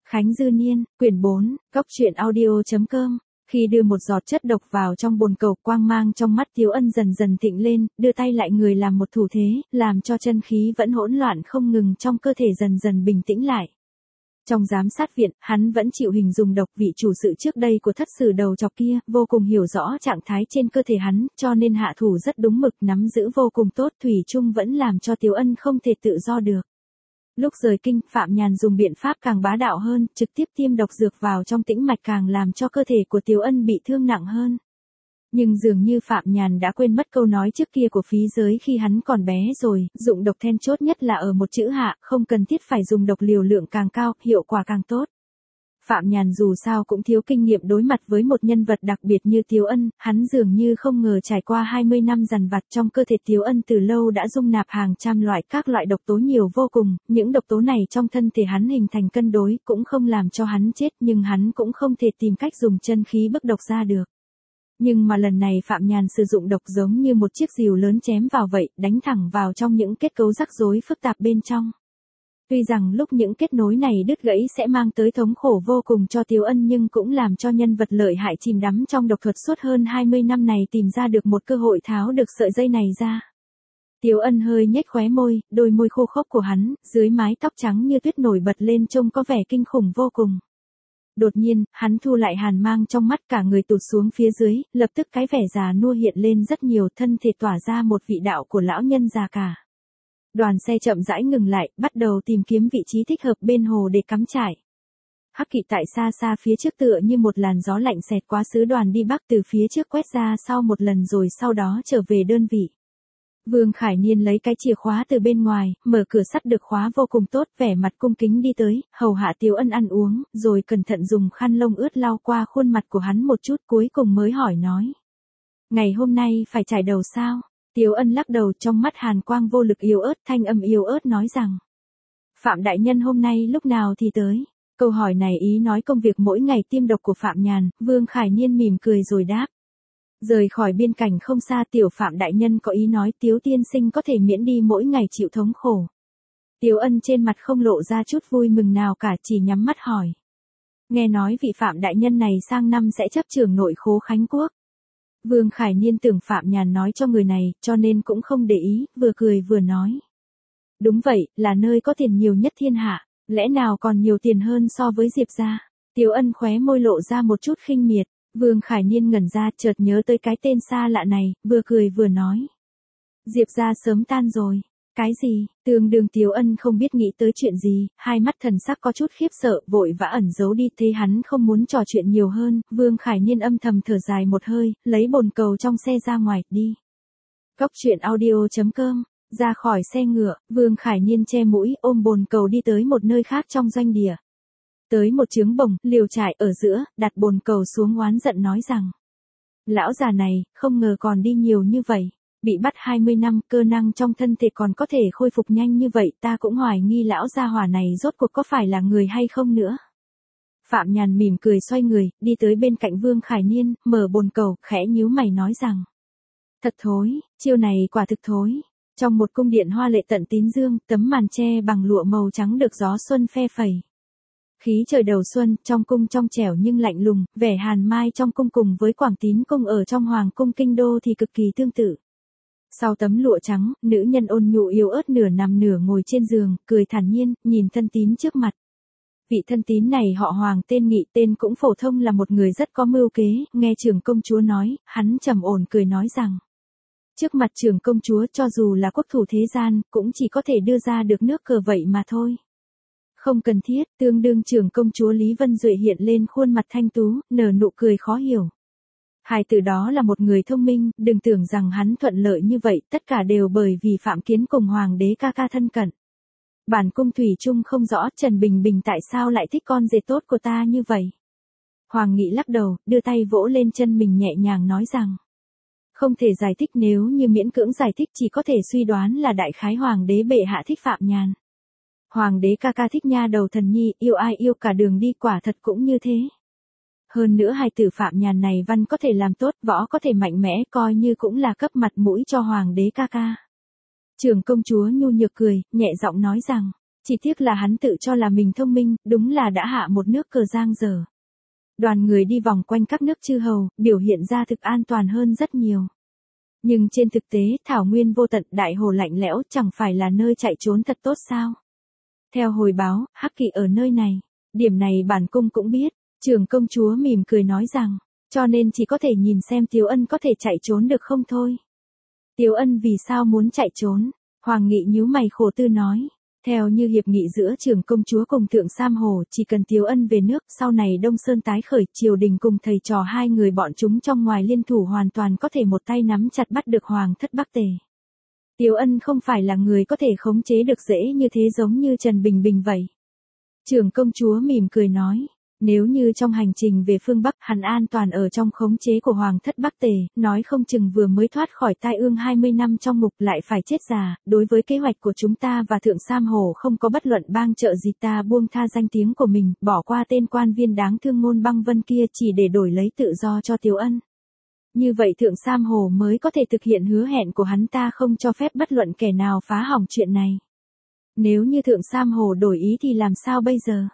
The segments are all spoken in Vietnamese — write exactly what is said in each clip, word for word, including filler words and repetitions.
Khánh Dư Niên, quyển bốn, góc truyện audio.com. Khi đưa một giọt chất độc vào trong bồn cầu, quang mang trong mắt Tiếu Ân dần dần thịnh lên, đưa tay lại người làm một thủ thế, làm cho chân khí vẫn hỗn loạn không ngừng trong cơ thể dần dần bình tĩnh lại. Trong giám sát viện, hắn vẫn chịu hình dùng độc, vị chủ sự trước đây của thất sử đầu chọc kia, vô cùng hiểu rõ trạng thái trên cơ thể hắn, cho nên hạ thủ rất đúng mực, nắm giữ vô cùng tốt, thủy chung vẫn làm cho Tiếu Ân không thể tự do được. Lúc rời kinh, Phạm Nhàn dùng biện pháp càng bá đạo hơn, trực tiếp tiêm độc dược vào trong tĩnh mạch, càng làm cho cơ thể của Tiếu Ân bị thương nặng hơn. Nhưng dường như Phạm Nhàn đã quên mất câu nói trước kia của phí giới khi hắn còn bé rồi, dụng độc then chốt nhất là ở một chữ hạ, không cần thiết phải dùng độc liều lượng càng cao, hiệu quả càng tốt. Phạm Nhàn dù sao cũng thiếu kinh nghiệm đối mặt với một nhân vật đặc biệt như Tiếu Ân, hắn dường như không ngờ trải qua hai mươi năm dằn vặt, trong cơ thể Tiếu Ân từ lâu đã dung nạp hàng trăm loại các loại độc tố nhiều vô cùng, những độc tố này trong thân thể hắn hình thành cân đối, cũng không làm cho hắn chết, nhưng hắn cũng không thể tìm cách dùng chân khí bức độc ra được. Nhưng mà lần này Phạm Nhàn sử dụng độc giống như một chiếc rìu lớn chém vào vậy, đánh thẳng vào trong những kết cấu rắc rối phức tạp bên trong. Tuy rằng lúc những kết nối này đứt gãy sẽ mang tới thống khổ vô cùng cho Tiếu Ân, nhưng cũng làm cho nhân vật lợi hại chìm đắm trong độc thuật suốt hơn hai mươi năm này tìm ra được một cơ hội tháo được sợi dây này ra. Tiếu Ân hơi nhếch khóe môi, đôi môi khô khốc của hắn, dưới mái tóc trắng như tuyết nổi bật lên trông có vẻ kinh khủng vô cùng. Đột nhiên, hắn thu lại hàn mang trong mắt, cả người tụt xuống phía dưới, lập tức cái vẻ già nua hiện lên rất nhiều, thân thể tỏa ra một vị đạo của lão nhân già cả. Đoàn xe chậm rãi ngừng lại, bắt đầu tìm kiếm vị trí thích hợp bên hồ để cắm trại. Hắc Kỵ tại xa xa phía trước tựa như một làn gió lạnh xẹt qua sứ đoàn đi bắc, từ phía trước quét ra sau một lần rồi sau đó trở về đơn vị. Vương Khải Niên lấy cái chìa khóa từ bên ngoài, mở cửa sắt được khóa vô cùng tốt, vẻ mặt cung kính đi tới, hầu hạ Tiếu Ân ăn uống, rồi cẩn thận dùng khăn lông ướt lau qua khuôn mặt của hắn một chút, cuối cùng mới hỏi nói. Ngày hôm nay phải trải đầu sao? Tiếu Ân lắc đầu, trong mắt hàn quang vô lực yếu ớt, thanh âm yếu ớt nói rằng. Phạm đại nhân hôm nay lúc nào thì tới? Câu hỏi này ý nói công việc mỗi ngày tiêm độc của Phạm Nhàn. Vương Khải Niên mỉm cười rồi đáp. Rời khỏi biên cảnh không xa, tiểu Phạm đại nhân có ý nói Tiếu tiên sinh có thể miễn đi mỗi ngày chịu thống khổ. Tiếu Ân trên mặt không lộ ra chút vui mừng nào cả, chỉ nhắm mắt hỏi. Nghe nói vị Phạm đại nhân này sang năm sẽ chấp trưởng nội khố Khánh Quốc. Vương Khải Niên tưởng Phạm Nhàn nói cho người này, cho nên cũng không để ý, vừa cười vừa nói. Đúng vậy, là nơi có tiền nhiều nhất thiên hạ, lẽ nào còn nhiều tiền hơn so với Diệp gia? Tiếu Ân khóe môi lộ ra một chút khinh miệt. Vương Khải Niên ngẩn ra, chợt nhớ tới cái tên xa lạ này, vừa cười vừa nói. Diệp gia sớm tan rồi. Cái gì? Tương đương Tiếu Ân không biết nghĩ tới chuyện gì, hai mắt thần sắc có chút khiếp sợ, vội vã ẩn giấu đi, thấy hắn không muốn trò chuyện nhiều hơn, Vương Khải Niên âm thầm thở dài một hơi, lấy bồn cầu trong xe ra ngoài, đi. Góc truyện audio.com, ra khỏi xe ngựa, Vương Khải Niên che mũi, ôm bồn cầu đi tới một nơi khác trong doanh địa. Tới một trướng bồng, liều trại ở giữa, đặt bồn cầu xuống oán giận nói rằng. Lão già này, không ngờ còn đi nhiều như vậy. Bị bắt hai mươi năm, cơ năng trong thân thể còn có thể khôi phục nhanh như vậy, ta cũng hoài nghi lão gia hỏa này rốt cuộc có phải là người hay không nữa. Phạm Nhàn mỉm cười xoay người, đi tới bên cạnh Vương Khải Niên, mở bồn cầu, khẽ nhíu mày nói rằng. Thật thối, chiêu này quả thực thối. Trong một cung điện hoa lệ tận tín dương, tấm màn tre bằng lụa màu trắng được gió xuân phe phẩy. Khí trời đầu xuân, trong cung trong trẻo nhưng lạnh lùng, vẻ hàn mai trong cung cùng với Quảng Tín cung ở trong Hoàng cung kinh đô thì cực kỳ tương tự. Sau tấm lụa trắng, nữ nhân ôn nhu yếu ớt nửa nằm nửa ngồi trên giường, cười thản nhiên, nhìn thân tín trước mặt. Vị thân tín này họ Hoàng, tên Nghị, tên cũng phổ thông, là một người rất có mưu kế, nghe trưởng công chúa nói, hắn trầm ổn cười nói rằng. Trước mặt trưởng công chúa, cho dù là quốc thủ thế gian, cũng chỉ có thể đưa ra được nước cờ vậy mà thôi. Không cần thiết, tương đương trưởng công chúa Lý Vân Duệ hiện lên khuôn mặt thanh tú, nở nụ cười khó hiểu. Hai từ đó là một người thông minh, đừng tưởng rằng hắn thuận lợi như vậy, tất cả đều bởi vì Phạm Kiến cùng Hoàng đế ca ca thân cận. Bản cung thủy chung không rõ Trần Bình Bình tại sao lại thích con rể tốt của ta như vậy. Hoàng Nghị lắc đầu, đưa tay vỗ lên chân mình nhẹ nhàng nói rằng. Không thể giải thích, nếu như miễn cưỡng giải thích chỉ có thể suy đoán là đại khái Hoàng đế bệ hạ thích Phạm Nhàn. Hoàng đế ca ca thích nha đầu thần nhi, yêu ai yêu cả đường đi, quả thật cũng như thế. Hơn nữa hai tử Phạm Nhàn này văn có thể làm tốt, võ có thể mạnh mẽ, coi như cũng là cấp mặt mũi cho Hoàng đế ca ca. Trưởng công chúa nhu nhược cười, nhẹ giọng nói rằng, Chỉ tiếc là hắn tự cho là mình thông minh, đúng là đã hạ một nước cờ giang dở. Đoàn người đi vòng quanh các nước chư hầu, biểu hiện ra thực an toàn hơn rất nhiều. Nhưng trên thực tế, thảo nguyên vô tận, đại hồ lạnh lẽo, chẳng phải là nơi chạy trốn thật tốt sao? Theo hồi báo, Hắc Kỵ ở nơi này. Điểm này bản cung cũng biết. Trưởng công chúa mỉm cười nói rằng, cho nên chỉ có thể nhìn xem Tiếu Ân có thể chạy trốn được không thôi. Tiếu Ân vì sao muốn chạy trốn? Hoàng Nghị nhíu mày khổ tư nói. Theo như hiệp nghị giữa trưởng công chúa cùng Thượng Sam Hồ, chỉ cần Tiếu Ân về nước, sau này Đông Sơn tái khởi, triều đình cùng thầy trò hai người bọn chúng trong ngoài liên thủ hoàn toàn có thể một tay nắm chặt bắt được Hoàng thất Bắc Tề. Tiếu Ân không phải là người có thể khống chế được dễ như thế giống như Trần Bình Bình vậy. Trưởng công chúa mỉm cười nói. Nếu như trong hành trình về phương Bắc hắn an toàn ở trong khống chế của Hoàng thất Bắc Tề, nói không chừng vừa mới thoát khỏi tai ương hai mươi năm trong ngục lại phải chết già, đối với kế hoạch của chúng ta và Thượng Sam Hồ không có bất luận bang trợ gì, ta buông tha danh tiếng của mình, bỏ qua tên quan viên đáng thương Ngôn Băng Vân kia chỉ để đổi lấy tự do cho Tiếu Ân. Như vậy Thượng Sam Hồ mới có thể thực hiện hứa hẹn của hắn, ta không cho phép bất luận kẻ nào phá hỏng chuyện này. Nếu như Thượng Sam Hồ đổi ý thì làm sao bây giờ?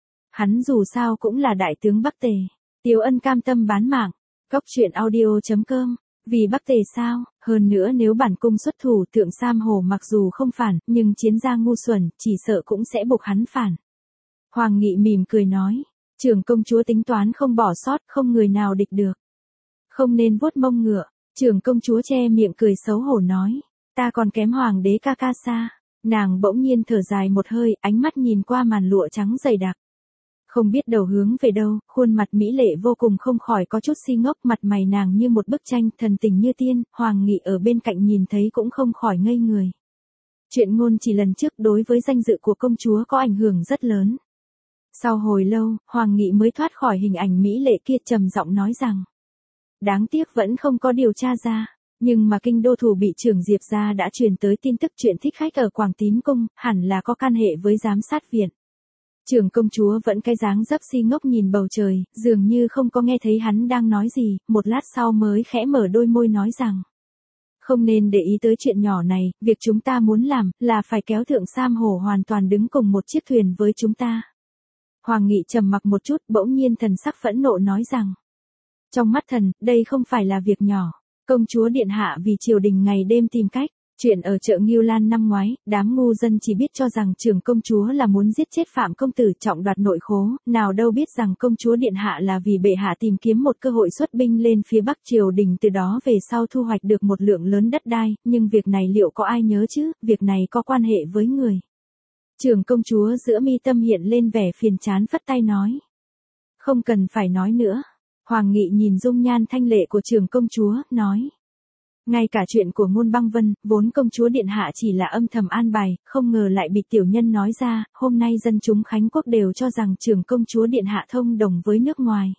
Hắn dù sao cũng là đại tướng Bắc Tề. Tiếu Ân cam tâm bán mạng. Cóc truyện audio chấm com. Vì Bắc Tề sao? Hơn nữa nếu bản cung xuất thủ, Thượng Sam Hồ mặc dù không phản, nhưng chiến gia ngu xuẩn, chỉ sợ cũng sẽ buộc hắn phản. Hoàng Nghị mỉm cười nói. Trưởng công chúa tính toán không bỏ sót, không người nào địch được. Không nên vuốt mông ngựa. Trưởng công chúa che miệng cười xấu hổ nói. Ta còn kém hoàng đế ca ca xa. Nàng bỗng nhiên thở dài một hơi, ánh mắt nhìn qua màn lụa trắng dày đặc. Không biết đầu hướng về đâu, khuôn mặt mỹ lệ vô cùng không khỏi có chút si ngốc, mặt mày nàng như một bức tranh, thần tình như tiên, Hoàng Nghị ở bên cạnh nhìn thấy cũng không khỏi ngây người. Chuyện ngôn chỉ lần trước đối với danh dự của công chúa có ảnh hưởng rất lớn. Sau hồi lâu, Hoàng Nghị mới thoát khỏi hình ảnh mỹ lệ kia, trầm giọng nói rằng. Đáng tiếc vẫn không có điều tra ra, nhưng mà kinh đô thủ bị trưởng Diệp gia đã truyền tới tin tức chuyện thích khách ở Quảng Tín Cung, hẳn là có can hệ với giám sát viện. Trưởng công chúa vẫn cái dáng dấp si ngốc nhìn bầu trời, dường như không có nghe thấy hắn đang nói gì, một lát sau mới khẽ mở đôi môi nói rằng. Không nên để ý tới chuyện nhỏ này, việc chúng ta muốn làm, là phải kéo Thượng Sam Hồ hoàn toàn đứng cùng một chiếc thuyền với chúng ta. Hoàng Nghị trầm mặc một chút, bỗng nhiên thần sắc phẫn nộ nói rằng. Trong mắt thần, đây không phải là việc nhỏ. Công chúa điện hạ vì triều đình ngày đêm tìm cách. Chuyện ở chợ Ngưu Lan năm ngoái, đám ngu dân chỉ biết cho rằng trưởng công chúa là muốn giết chết Phạm công tử trọng đoạt nội khố, nào đâu biết rằng công chúa điện hạ là vì bệ hạ tìm kiếm một cơ hội xuất binh lên phía Bắc triều đình, từ đó về sau thu hoạch được một lượng lớn đất đai, nhưng việc này liệu có ai nhớ chứ, việc này có quan hệ với người. Trưởng công chúa giữa mi tâm hiện lên vẻ phiền chán, phất tay nói. Không cần phải nói nữa. Hoàng Nghị nhìn dung nhan thanh lệ của trưởng công chúa, nói. Ngay cả chuyện của Ngôn Băng Vân, vốn công chúa điện hạ chỉ là âm thầm an bài, không ngờ lại bị tiểu nhân nói ra, hôm nay dân chúng Khánh Quốc đều cho rằng trưởng công chúa điện hạ thông đồng với nước ngoài.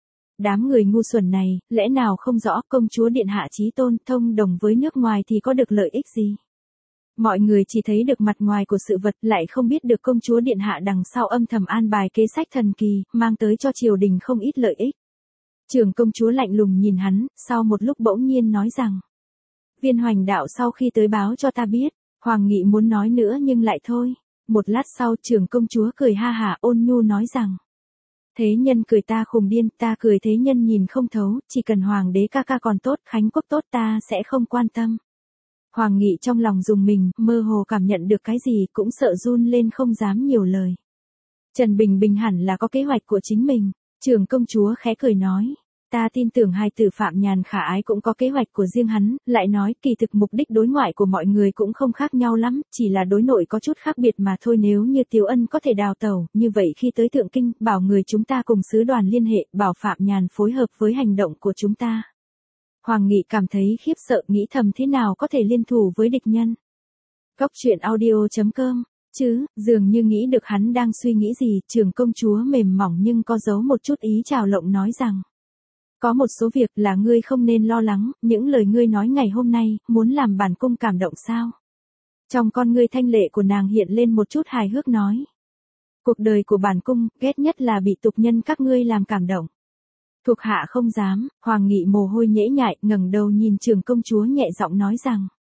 Đám người ngu xuẩn này, lẽ nào không rõ công chúa điện hạ chí tôn thông đồng với nước ngoài thì có được lợi ích gì? Mọi người chỉ thấy được mặt ngoài của sự vật, lại không biết được công chúa điện hạ đằng sau âm thầm an bài kế sách thần kỳ, mang tới cho triều đình không ít lợi ích. Trưởng công chúa lạnh lùng nhìn hắn, sau một lúc bỗng nhiên nói rằng. Viên Hoành đạo sau khi tới báo cho ta biết, Hoàng Nghị muốn nói nữa nhưng lại thôi. Một lát sau trưởng công chúa cười ha hả ôn nhu nói rằng. Thế nhân cười ta khùng điên, ta cười thế nhân nhìn không thấu, chỉ cần Hoàng đế ca ca còn tốt, Khánh Quốc tốt ta sẽ không quan tâm. Hoàng Nghị trong lòng rùng mình, mơ hồ cảm nhận được cái gì cũng sợ run lên không dám nhiều lời. Trần Bình Bình hẳn là có kế hoạch của chính mình, trưởng công chúa khẽ cười nói. Ta tin tưởng hai tử Phạm Nhàn Khả Ái cũng có kế hoạch của riêng hắn, lại nói kỳ thực mục đích đối ngoại của mọi người cũng không khác nhau lắm, chỉ là đối nội có chút khác biệt mà thôi. Nếu như Tiếu Ân có thể đào tẩu, như vậy khi tới Thượng Kinh, bảo người chúng ta cùng sứ đoàn liên hệ, bảo Phạm Nhàn phối hợp với hành động của chúng ta. Hoàng Nghị cảm thấy khiếp sợ, nghĩ thầm thế nào có thể liên thủ với địch nhân. Cóc truyện audio chấm com, chứ, dường như nghĩ được hắn đang suy nghĩ gì, trưởng công chúa mềm mỏng nhưng có giấu một chút ý trào lộng nói rằng. Có một số việc là ngươi không nên lo lắng, những lời ngươi nói ngày hôm nay, muốn làm bản cung cảm động sao? Trong con ngươi thanh lệ của nàng hiện lên một chút hài hước nói. Cuộc đời của bản cung, ghét nhất là bị tục nhân các ngươi làm cảm động. Thuộc hạ không dám, Hoàng Nghị mồ hôi nhễ nhại, ngẩng đầu nhìn trưởng công chúa nhẹ giọng nói rằng.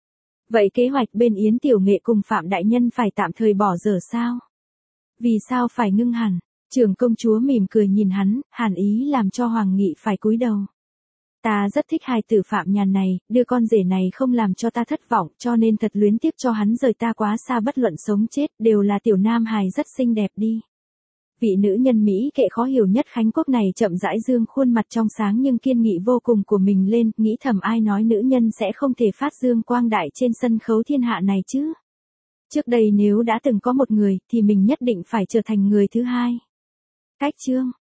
Vậy kế hoạch bên Yến Tiểu Nghệ cùng Phạm Đại Nhân phải tạm thời bỏ dở sao? Vì sao phải ngưng hẳn? Trưởng công chúa mỉm cười nhìn hắn, hàn ý làm cho Hoàng Nghị phải cúi đầu. Ta rất thích hài tử Phạm Nhàn này, đưa con rể này không làm cho ta thất vọng, cho nên thật luyến tiếc cho hắn rời ta quá xa, bất luận sống chết, đều là tiểu nam hài rất xinh đẹp đi. Vị nữ nhân Mỹ kệ khó hiểu nhất Khánh Quốc này chậm rãi dương khuôn mặt trong sáng nhưng kiên nghị vô cùng của mình lên, nghĩ thầm ai nói nữ nhân sẽ không thể phát dương quang đại trên sân khấu thiên hạ này chứ. Trước đây nếu đã từng có một người, thì mình nhất định phải trở thành người thứ hai. Cách chương